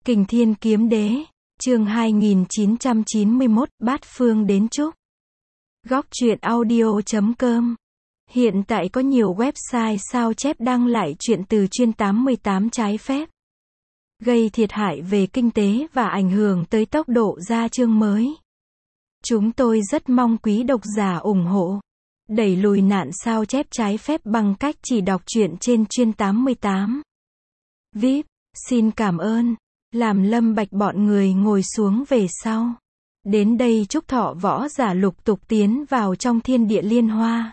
Kình Thiên Kiếm Đế, chương 2991, Bát Phương đến chúc. Góc truyện audio.com. Hiện tại có nhiều website sao chép đăng lại truyện từ chuyên 88 trái phép, gây thiệt hại về kinh tế và ảnh hưởng tới tốc độ ra chương mới. Chúng tôi rất mong quý độc giả ủng hộ, đẩy lùi nạn sao chép trái phép bằng cách chỉ đọc truyện trên chuyên 88. VIP, xin cảm ơn. Làm Lâm Bạch bọn người ngồi xuống về sau. Đến đây chúc thọ võ giả lục tục tiến vào trong thiên địa liên hoa.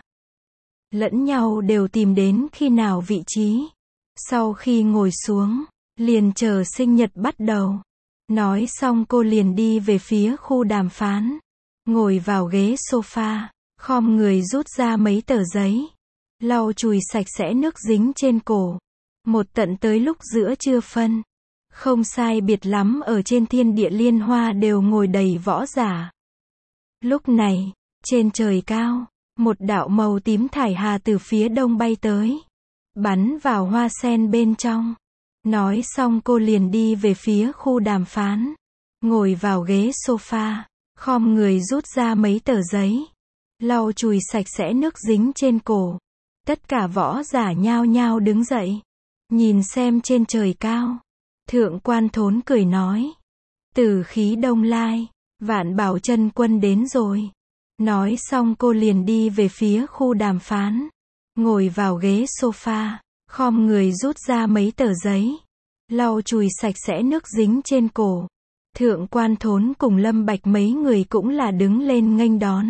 Lẫn nhau đều tìm đến khi nào vị trí. Sau khi ngồi xuống, liền chờ sinh nhật bắt đầu. Nói xong cô liền đi về phía khu đàm phán. Ngồi vào ghế sofa, khom người rút ra mấy tờ giấy. Lau chùi sạch sẽ nước dính trên cổ. Một tận tới lúc giữa trưa phân. Không sai biệt lắm ở trên thiên địa liên hoa đều ngồi đầy võ giả. Lúc này, trên trời cao, một đạo màu tím thải hà từ phía đông bay tới. Bắn vào hoa sen bên trong. Nói xong cô liền đi về phía khu đàm phán. Ngồi vào ghế sofa, khom người rút ra mấy tờ giấy. Lau chùi sạch sẽ nước dính trên cổ. Tất cả võ giả nhao nhao đứng dậy. Nhìn xem trên trời cao. Thượng quan Thốn cười nói. Tử khí đông lai, Vạn Bảo chân quân đến rồi. Nói xong cô liền đi về phía khu đàm phán. Ngồi vào ghế sofa, khom người rút ra mấy tờ giấy. Lau chùi sạch sẽ nước dính trên cổ. Thượng quan Thốn cùng Lâm Bạch mấy người cũng là đứng lên nghênh đón.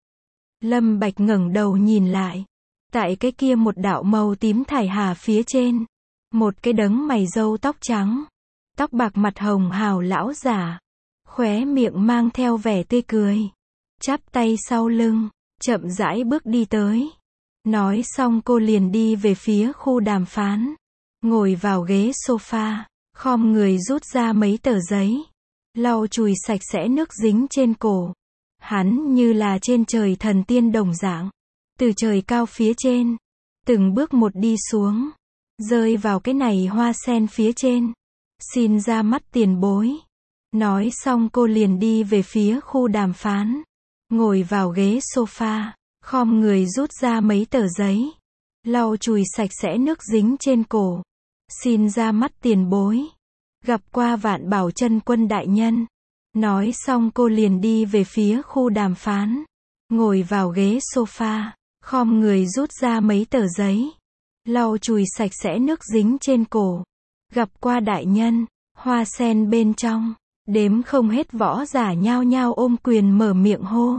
Lâm Bạch ngẩng đầu nhìn lại. Tại cái kia một đạo màu tím thải hà phía trên. Một cái đấng mày râu tóc trắng, tóc bạc mặt hồng hào lão giả, khóe miệng mang theo vẻ tươi cười, chắp tay sau lưng, chậm rãi bước đi tới. Nói xong cô liền đi về phía khu đàm phán, ngồi vào ghế sofa, khom người rút ra mấy tờ giấy, lau chùi sạch sẽ nước dính trên cổ. Hắn như là trên trời thần tiên đồng dạng, từ trời cao phía trên, từng bước một đi xuống. Rơi vào cái này hoa sen phía trên. Xin ra mắt tiền bối. Nói xong cô liền đi về phía khu đàm phán. Ngồi vào ghế sofa, khom người rút ra mấy tờ giấy. Lau chùi sạch sẽ nước dính trên cổ. Xin ra mắt tiền bối. Gặp qua Vạn Bảo chân quân đại nhân. Nói xong cô liền đi về phía khu đàm phán. Ngồi vào ghế sofa, khom người rút ra mấy tờ giấy. Lau chùi sạch sẽ nước dính trên cổ. Gặp qua đại nhân. Hoa sen bên trong, đếm không hết võ giả nhao nhao ôm quyền mở miệng hô.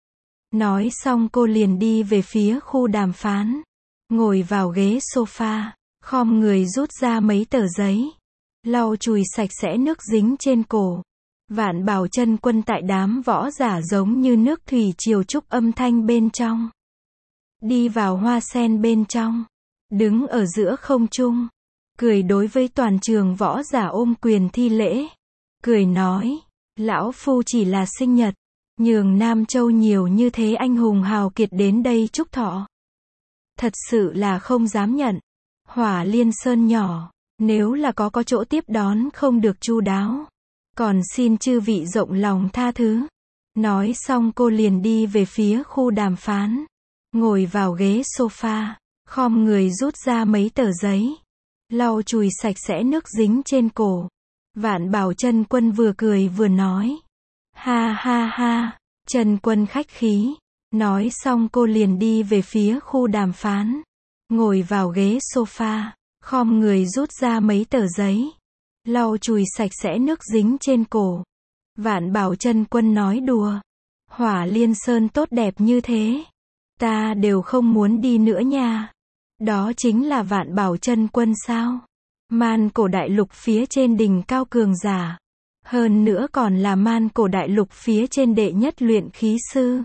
Nói xong cô liền đi về phía khu đàm phán. Ngồi vào ghế sofa, khom người rút ra mấy tờ giấy. Lau chùi sạch sẽ nước dính trên cổ. Vạn Bảo chân quân tại đám võ giả giống như nước thủy triều trúc âm thanh bên trong. Đi vào hoa sen bên trong. Đứng ở giữa không trung, cười đối với toàn trường võ giả ôm quyền thi lễ. Cười nói, lão phu chỉ là sinh nhật, nhường Nam Châu nhiều như thế anh hùng hào kiệt đến đây chúc thọ. Thật sự là không dám nhận. Hỏa Liên Sơn nhỏ, nếu là có chỗ tiếp đón không được chu đáo, còn xin chư vị rộng lòng tha thứ. Nói xong cô liền đi về phía khu đàm phán. Ngồi vào ghế sofa. Khom người rút ra mấy tờ giấy. Lau chùi sạch sẽ nước dính trên cổ. Vạn Bảo chân quân vừa cười vừa nói. Ha ha ha, chân quân khách khí. Nói xong cô liền đi về phía khu đàm phán. Ngồi vào ghế sofa. Khom người rút ra mấy tờ giấy. Lau chùi sạch sẽ nước dính trên cổ. Vạn Bảo chân quân nói đùa. Hỏa Liên Sơn tốt đẹp như thế. Ta đều không muốn đi nữa nha. Đó chính là Vạn Bảo chân quân sao? Man cổ đại lục phía trên đỉnh cao cường giả. Hơn nữa còn là man cổ đại lục phía trên đệ nhất luyện khí sư.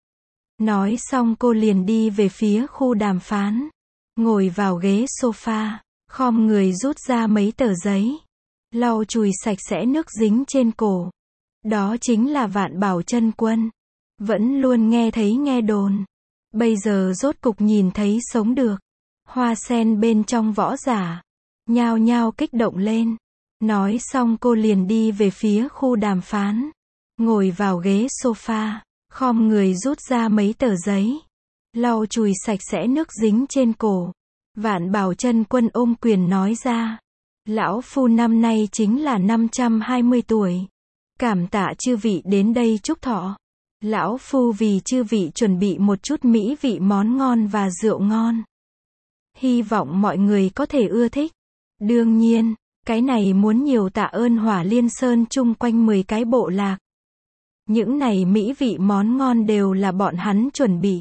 Nói xong cô liền đi về phía khu đàm phán. Ngồi vào ghế sofa, khom người rút ra mấy tờ giấy. Lau chùi sạch sẽ nước dính trên cổ. Đó chính là Vạn Bảo chân quân. Vẫn luôn nghe thấy nghe đồn. Bây giờ rốt cục nhìn thấy sống được. Hoa sen bên trong võ giả nhao nhao kích động lên. Nói xong cô liền đi về phía khu đàm phán. Ngồi vào ghế sofa, khom người rút ra mấy tờ giấy. Lau chùi sạch sẽ nước dính trên cổ. Vạn Bảo Chân Quân ôm quyền nói ra. Lão phu năm nay chính là 520 tuổi. Cảm tạ chư vị đến đây chúc thọ. Lão phu vì chư vị chuẩn bị một chút mỹ vị món ngon và rượu ngon. Hy vọng mọi người có thể ưa thích. Đương nhiên, cái này muốn nhiều tạ ơn Hỏa Liên Sơn chung quanh 10 cái bộ lạc. Những này mỹ vị món ngon đều là bọn hắn chuẩn bị.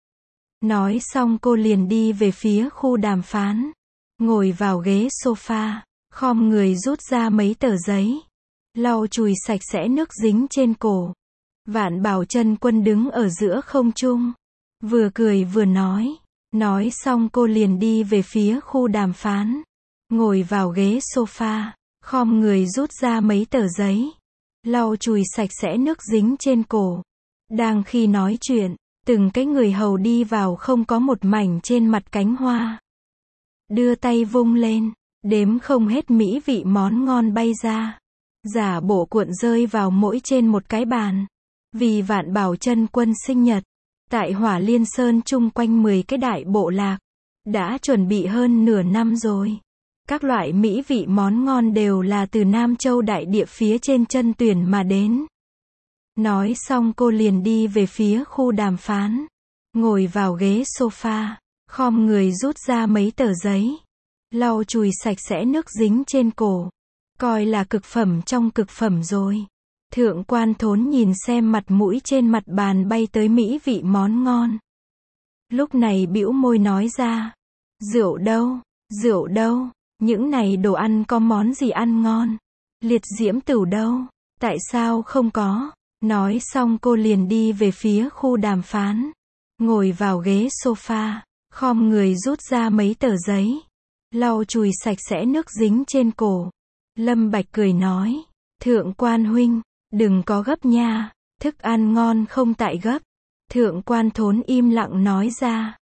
Nói xong cô liền đi về phía khu đàm phán. Ngồi vào ghế sofa, khom người rút ra mấy tờ giấy. Lau chùi sạch sẽ nước dính trên cổ. Vạn Bảo Chân Quân đứng ở giữa không trung. Vừa cười vừa nói. Nói xong cô liền đi về phía khu đàm phán. Ngồi vào ghế sofa, khom người rút ra mấy tờ giấy. Lau chùi sạch sẽ nước dính trên cổ. Đang khi nói chuyện, từng cái người hầu đi vào không có một mảnh trên mặt cánh hoa. Đưa tay vung lên, đếm không hết mỹ vị món ngon bay ra. Giả bộ cuộn rơi vào mỗi trên một cái bàn. Vì Vạn Bảo Chân Quân sinh nhật, tại Hỏa Liên Sơn chung quanh 10 cái đại bộ lạc, đã chuẩn bị hơn nửa năm rồi. Các loại mỹ vị món ngon đều là từ Nam Châu đại địa phía trên chân tuyển mà đến. Nói xong cô liền đi về phía khu đàm phán. Ngồi vào ghế sofa, khom người rút ra mấy tờ giấy. Lau chùi sạch sẽ nước dính trên cổ. Coi là cực phẩm trong cực phẩm rồi. Thượng quan Thốn nhìn xem mặt mũi trên mặt bàn bay tới mỹ vị món ngon. Lúc này bĩu môi nói ra. Rượu đâu? Rượu đâu? Những này đồ ăn có món gì ăn ngon? Liệt diễm tửu đâu? Tại sao không có? Nói xong cô liền đi về phía khu đàm phán. Ngồi vào ghế sofa, khom người rút ra mấy tờ giấy. Lau chùi sạch sẽ nước dính trên cổ. Lâm Bạch cười nói. Thượng quan huynh, đừng có gấp nha. Thức ăn ngon không tại gấp. Thượng quan Thốn im lặng nói ra.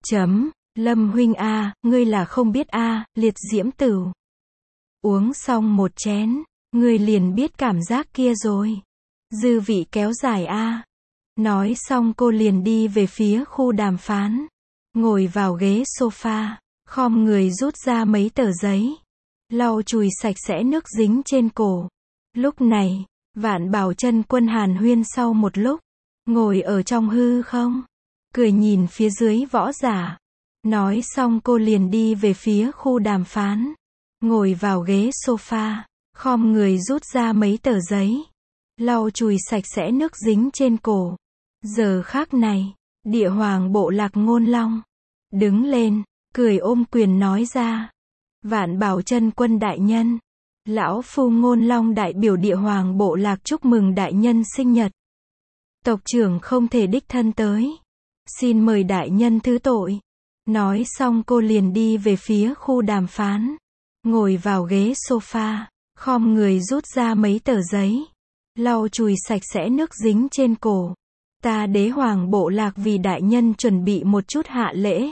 Lâm huynh a, ngươi là không biết a, liệt diễm tửu. Uống xong một chén, ngươi liền biết cảm giác kia rồi. Dư vị kéo dài a. Nói xong cô liền đi về phía khu đàm phán. Ngồi vào ghế sofa, khom người rút ra mấy tờ giấy. Lau chùi sạch sẽ nước dính trên cổ. Lúc này, Vạn Bảo Chân Quân hàn huyên sau một lúc. Ngồi ở trong hư không. Cười nhìn phía dưới võ giả. Nói xong cô liền đi về phía khu đàm phán. Ngồi vào ghế sofa, khom người rút ra mấy tờ giấy. Lau chùi sạch sẽ nước dính trên cổ. Giờ khác này, địa hoàng bộ lạc Ngôn Long. Đứng lên, cười ôm quyền nói ra. Vạn Bảo Chân Quân đại nhân. Lão phu Ngôn Long đại biểu địa hoàng bộ lạc chúc mừng đại nhân sinh nhật. Tộc trưởng không thể đích thân tới. Xin mời đại nhân thứ tội. Nói xong cô liền đi về phía khu đàm phán. Ngồi vào ghế sofa, khom người rút ra mấy tờ giấy. Lau chùi sạch sẽ nước dính trên cổ. Ta đế hoàng bộ lạc vì đại nhân chuẩn bị một chút hạ lễ.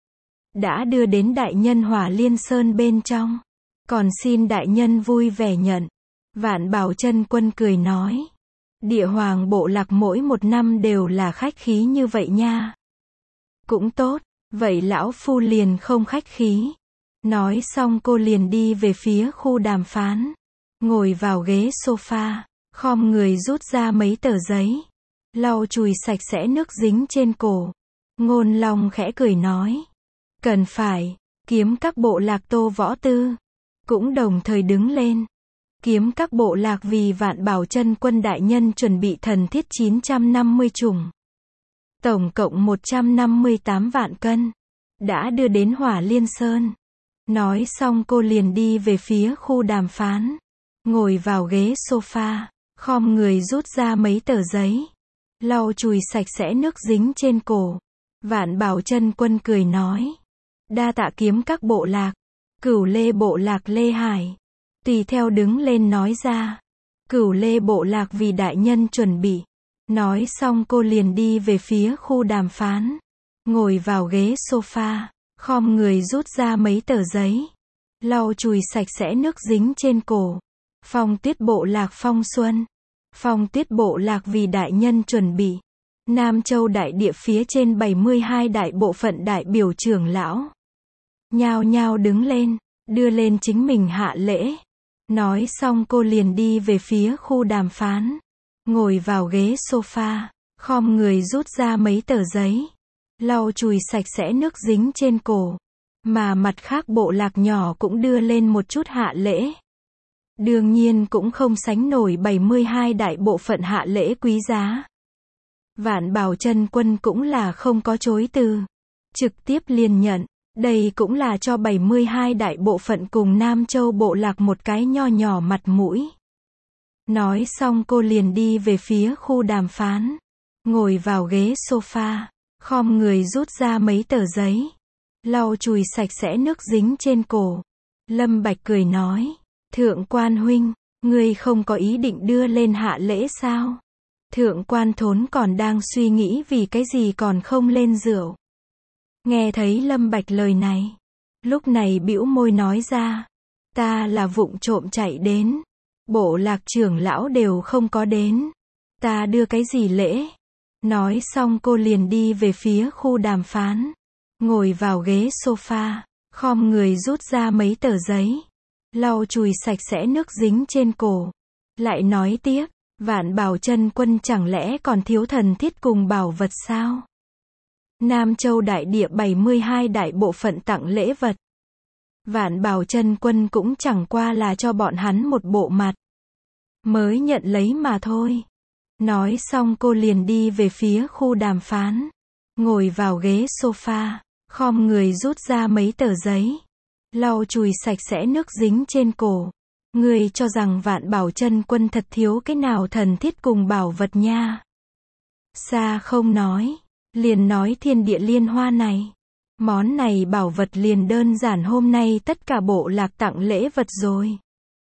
Đã đưa đến đại nhân Hỏa Liên Sơn bên trong. Còn xin đại nhân vui vẻ nhận. Vạn Bảo Chân Quân cười nói. Địa hoàng bộ lạc mỗi một năm đều là khách khí như vậy nha. Cũng tốt. Vậy lão phu liền không khách khí. Nói xong cô liền đi về phía khu đàm phán. Ngồi vào ghế sofa, khom người rút ra mấy tờ giấy. Lau chùi sạch sẽ nước dính trên cổ. Ngôn Long khẽ cười nói. Cần phải, kiếm các bộ lạc Tô Võ Tư. Cũng đồng thời đứng lên. Kiếm các bộ lạc vì Vạn Bảo Chân Quân đại nhân chuẩn bị thần thiết 950 chủng. Tổng cộng 158 vạn cân. Đã đưa đến Hỏa Liên Sơn. Nói xong cô liền đi về phía khu đàm phán. Ngồi vào ghế sofa, khom người rút ra mấy tờ giấy. Lau chùi sạch sẽ nước dính trên cổ. Vạn Bảo Chân Quân cười nói. Đa tạ kiếm các bộ lạc. Cửu Lê bộ lạc Lê Hải. Tùy theo đứng lên nói ra. Cửu Lê bộ lạc vì đại nhân chuẩn bị. Nói xong cô liền đi về phía khu đàm phán. Ngồi vào ghế sofa, khom người rút ra mấy tờ giấy. lau chùi sạch sẽ nước dính trên cổ. Phong Tuyết bộ lạc Phong Xuân. Phong Tuyết bộ lạc vì đại nhân chuẩn bị. Nam Châu đại địa phía trên 72 đại bộ phận đại biểu trưởng lão. Nhao nhao đứng lên, đưa lên chính mình hạ lễ. Nói xong cô liền đi về phía khu đàm phán. Ngồi vào ghế sofa, khom người rút ra mấy tờ giấy. Lau chùi sạch sẽ nước dính trên cổ. Mà mặt khác bộ lạc nhỏ cũng đưa lên một chút hạ lễ. Đương nhiên cũng không sánh nổi 72 đại bộ phận hạ lễ quý giá. Vạn Bảo Chân Quân cũng là không có chối từ. Trực tiếp liền nhận. Đây cũng là cho 72 đại bộ phận cùng Nam Châu bộ lạc một cái nho nhỏ mặt mũi. Nói xong cô liền đi về phía khu đàm phán. Ngồi vào ghế sofa, khom người rút ra mấy tờ giấy. Lau chùi sạch sẽ nước dính trên cổ. Lâm Bạch cười nói. Thượng quan huynh, ngươi không có ý định đưa lên hạ lễ sao? Thượng quan Thốn còn đang suy nghĩ vì cái gì còn không lên rượu. Nghe thấy Lâm Bạch lời này, lúc này bĩu môi nói ra. Ta là vụng trộm chạy đến. Bộ lạc trưởng lão đều không có đến. Ta đưa cái gì lễ? Nói xong cô liền đi về phía khu đàm phán. Ngồi vào ghế sofa, khom người rút ra mấy tờ giấy. Lau chùi sạch sẽ nước dính trên cổ. Lại nói tiếp, Vạn Bảo Chân Quân chẳng lẽ còn thiếu thần thiết cùng bảo vật sao? Nam Châu đại địa 72 đại bộ phận tặng lễ vật. Vạn Bảo Chân Quân cũng chẳng qua là cho bọn hắn một bộ mặt. Mới nhận lấy mà thôi. Nói xong cô liền đi về phía khu đàm phán. Ngồi vào ghế sofa, khom người rút ra mấy tờ giấy. Lau chùi sạch sẽ nước dính trên cổ. Ngươi cho rằng Vạn Bảo Chân Quân thật thiếu cái nào thần thiết cùng bảo vật nha. Xa không nói. Liền nói thiên địa liên hoa này. Món này bảo vật liền đơn giản hôm nay tất cả bộ lạc tặng lễ vật rồi.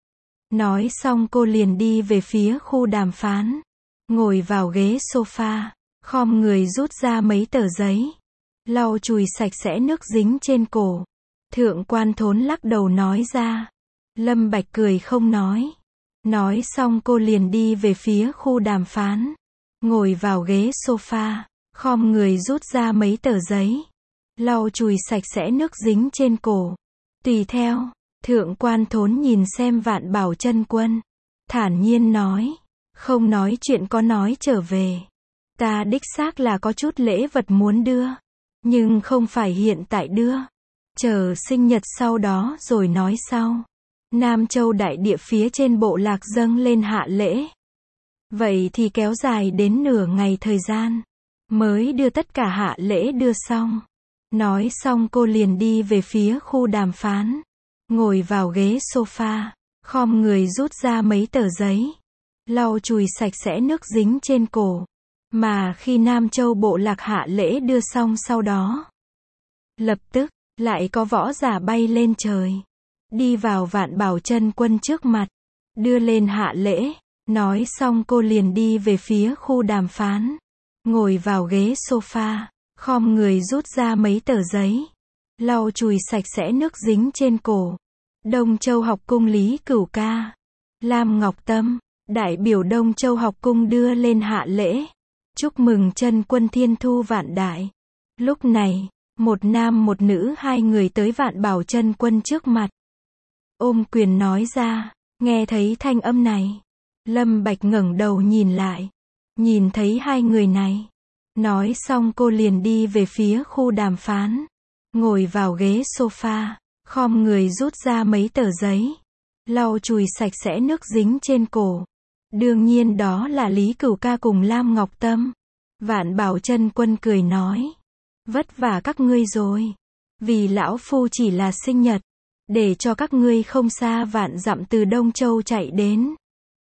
Nói xong cô liền đi về phía khu đàm phán. Ngồi vào ghế sofa, khom người rút ra mấy tờ giấy. Lau chùi sạch sẽ nước dính trên cổ. Thượng quan Thốn lắc đầu nói ra. Lâm Bạch cười không nói. Nói xong cô liền đi về phía khu đàm phán. Ngồi vào ghế sofa, khom người rút ra mấy tờ giấy. Lau chùi sạch sẽ nước dính trên cổ. Tùy theo, Thượng quan Thốn nhìn xem Vạn Bảo Chân Quân. Thản nhiên nói. Không nói chuyện có nói trở về. Ta đích xác là có chút lễ vật muốn đưa. Nhưng không phải hiện tại đưa. Chờ sinh nhật sau đó rồi nói sau. Nam Châu đại địa phía trên bộ lạc dâng lên hạ lễ. Vậy thì kéo dài đến nửa ngày thời gian. Mới đưa tất cả hạ lễ đưa xong. Nói xong cô liền đi về phía khu đàm phán. Ngồi vào ghế sofa. Khom người rút ra mấy tờ giấy. Lau chùi sạch sẽ nước dính trên cổ. Mà khi Nam Châu bộ lạc hạ lễ đưa xong sau đó. Lập tức, lại có võ giả bay lên trời. Đi vào Vạn Bảo Chân Quân trước mặt. Đưa lên hạ lễ. Nói xong cô liền đi về phía khu đàm phán. Ngồi vào ghế sofa. Khom người rút ra mấy tờ giấy. Lau chùi sạch sẽ nước dính trên cổ. Đông Châu học cung Lý Cửu Ca. Lam Ngọc Tâm. Đại biểu Đông Châu học cung đưa lên hạ lễ. Chúc mừng Chân Quân thiên thu vạn đại. Lúc này, một nam một nữ hai người tới Vạn Bảo Chân Quân trước mặt. Ôm quyền nói ra. Nghe thấy thanh âm này. Lâm Bạch ngẩng đầu nhìn lại. Nhìn thấy hai người này. Nói xong cô liền đi về phía khu đàm phán. Ngồi vào ghế sofa. Khom người rút ra mấy tờ giấy. Lau chùi sạch sẽ nước dính trên cổ. Đương nhiên đó là Lý Cửu Ca cùng Lam Ngọc Tâm. Vạn Bảo Chân Quân cười nói. Vất vả các ngươi rồi. Vì lão phu chỉ là sinh nhật. Để cho các ngươi không xa vạn dặm từ Đông Châu chạy đến.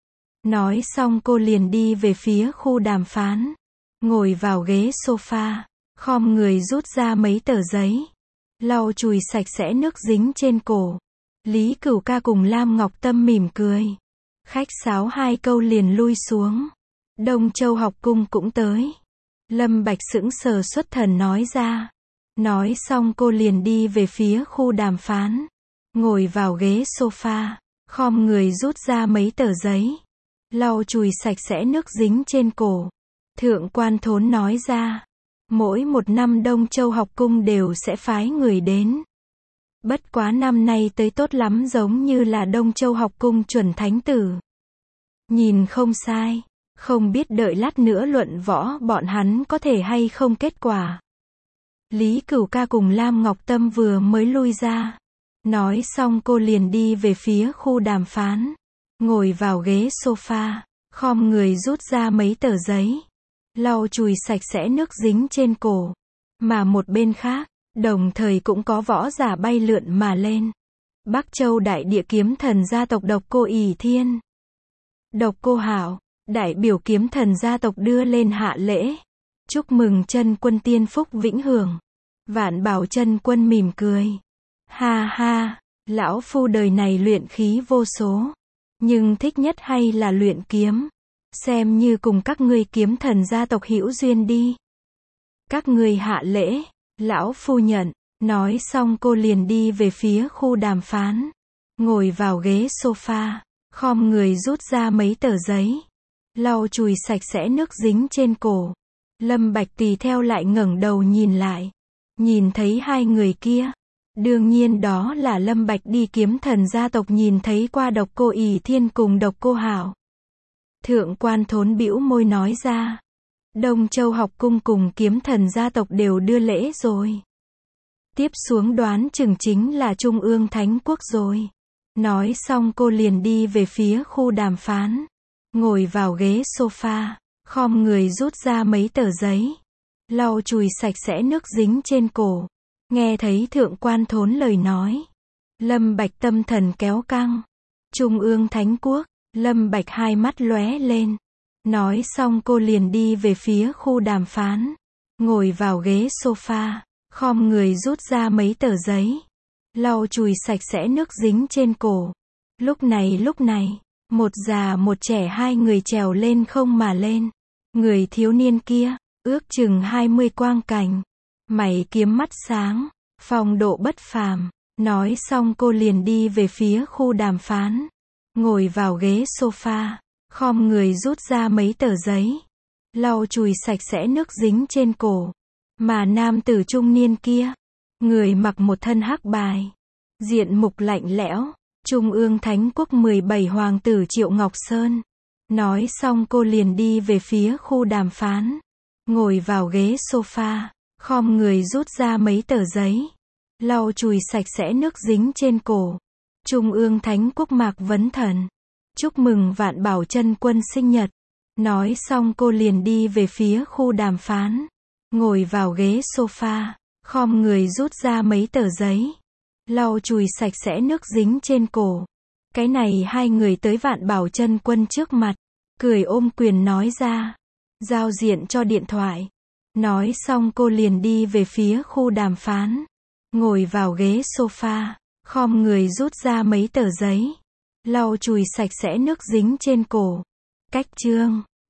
Nói xong cô liền đi về phía khu đàm phán. Ngồi vào ghế sofa. Khom người rút ra mấy tờ giấy. Lau chùi sạch sẽ nước dính trên cổ. Lý Cửu Ca cùng Lam Ngọc Tâm mỉm cười. Khách sáo hai câu liền lui xuống. Đông Châu học cung cũng tới. Lâm Bạch sững sờ xuất thần nói ra. Nói xong cô liền đi về phía khu đàm phán. ngồi vào ghế sofa, khom người rút ra mấy tờ giấy, lau chùi sạch sẽ nước dính trên cổ. Thượng quan Thốn nói ra, mỗi một năm Đông Châu học cung đều sẽ phái người đến. Bất quá năm nay tới tốt lắm, giống như là Đông Châu học cung chuẩn thánh tử. Nhìn không sai, không biết đợi lát nữa luận võ bọn hắn có thể hay không kết quả. Lý Cửu Ca cùng Lam Ngọc Tâm vừa mới lui ra. Nói xong cô liền đi về phía khu đàm phán. Ngồi vào ghế sofa, khom người rút ra mấy tờ giấy, lau chùi sạch sẽ nước dính trên cổ. Mà một bên khác, đồng thời cũng có võ giả bay lượn mà lên. Bắc Châu đại địa kiếm thần gia tộc Độc Cô ỷ Thiên. Độc Cô Hạo, đại biểu kiếm thần gia tộc đưa lên hạ lễ. Chúc mừng chân quân tiên phúc vĩnh hưởng. Vạn Bảo chân quân mỉm cười. Ha ha, lão phu đời này luyện khí vô số. Nhưng thích nhất hay là luyện kiếm. Xem như cùng các ngươi kiếm thần gia tộc hữu duyên đi. Các ngươi hạ lễ, lão phu nhận. Nói xong cô liền đi về phía khu đàm phán. Ngồi vào ghế sofa, khom người rút ra mấy tờ giấy, lau chùi sạch sẽ nước dính trên cổ. Lâm Bạch tùy theo lại ngẩng đầu nhìn lại. Nhìn thấy hai người kia. Đương nhiên đó là Lâm Bạch đi kiếm thần gia tộc nhìn thấy qua Độc Cô ỷ Thiên cùng Độc Cô Hạo. Thượng quan Thốn bĩu môi nói ra. Đông Châu học cung cùng kiếm thần gia tộc đều đưa lễ rồi. Tiếp xuống đoán chừng chính là Trung ương Thánh Quốc rồi. Nói xong cô liền đi về phía khu đàm phán. Ngồi vào ghế sofa, khom người rút ra mấy tờ giấy, lau chùi sạch sẽ nước dính trên cổ. Nghe thấy thượng quan Thốn lời nói, Lâm Bạch tâm thần kéo căng. Trung ương Thánh Quốc, Lâm Bạch hai mắt lóe lên. Nói xong cô liền đi về phía khu đàm phán. Ngồi vào ghế sofa, khom người rút ra mấy tờ giấy, lau chùi sạch sẽ nước dính trên cổ. Lúc này, một già một trẻ hai người trèo lên không mà lên. Người thiếu niên kia, ước chừng 20 quang cảnh, mày kiếm mắt sáng, phong độ bất phàm. Nói xong cô liền đi về phía khu đàm phán. Ngồi vào ghế sofa, khom người rút ra mấy tờ giấy, lau chùi sạch sẽ nước dính trên cổ. Mà nam tử trung niên kia, người mặc một thân hắc bào, diện mục lạnh lẽo, Trung ương Thánh Quốc 17 hoàng tử Triệu Ngọc Sơn. Nói xong cô liền đi về phía khu đàm phán. Ngồi vào ghế sofa, khom người rút ra mấy tờ giấy, lau chùi sạch sẽ nước dính trên cổ. Trung ương Thánh Quốc Mạc Vấn Thần. Chúc mừng Vạn Bảo chân quân sinh nhật. Nói xong cô liền đi về phía khu đàm phán. Ngồi vào ghế sofa, khom người rút ra mấy tờ giấy, lau chùi sạch sẽ nước dính trên cổ. Cái này hai người tới Vạn Bảo chân quân trước mặt, cười ôm quyền nói ra. Giao diện cho điện thoại. Nói xong cô liền đi về phía khu đàm phán. Ngồi vào ghế sofa, khom người rút ra mấy tờ giấy, lau chùi sạch sẽ nước dính trên cổ. Cách chương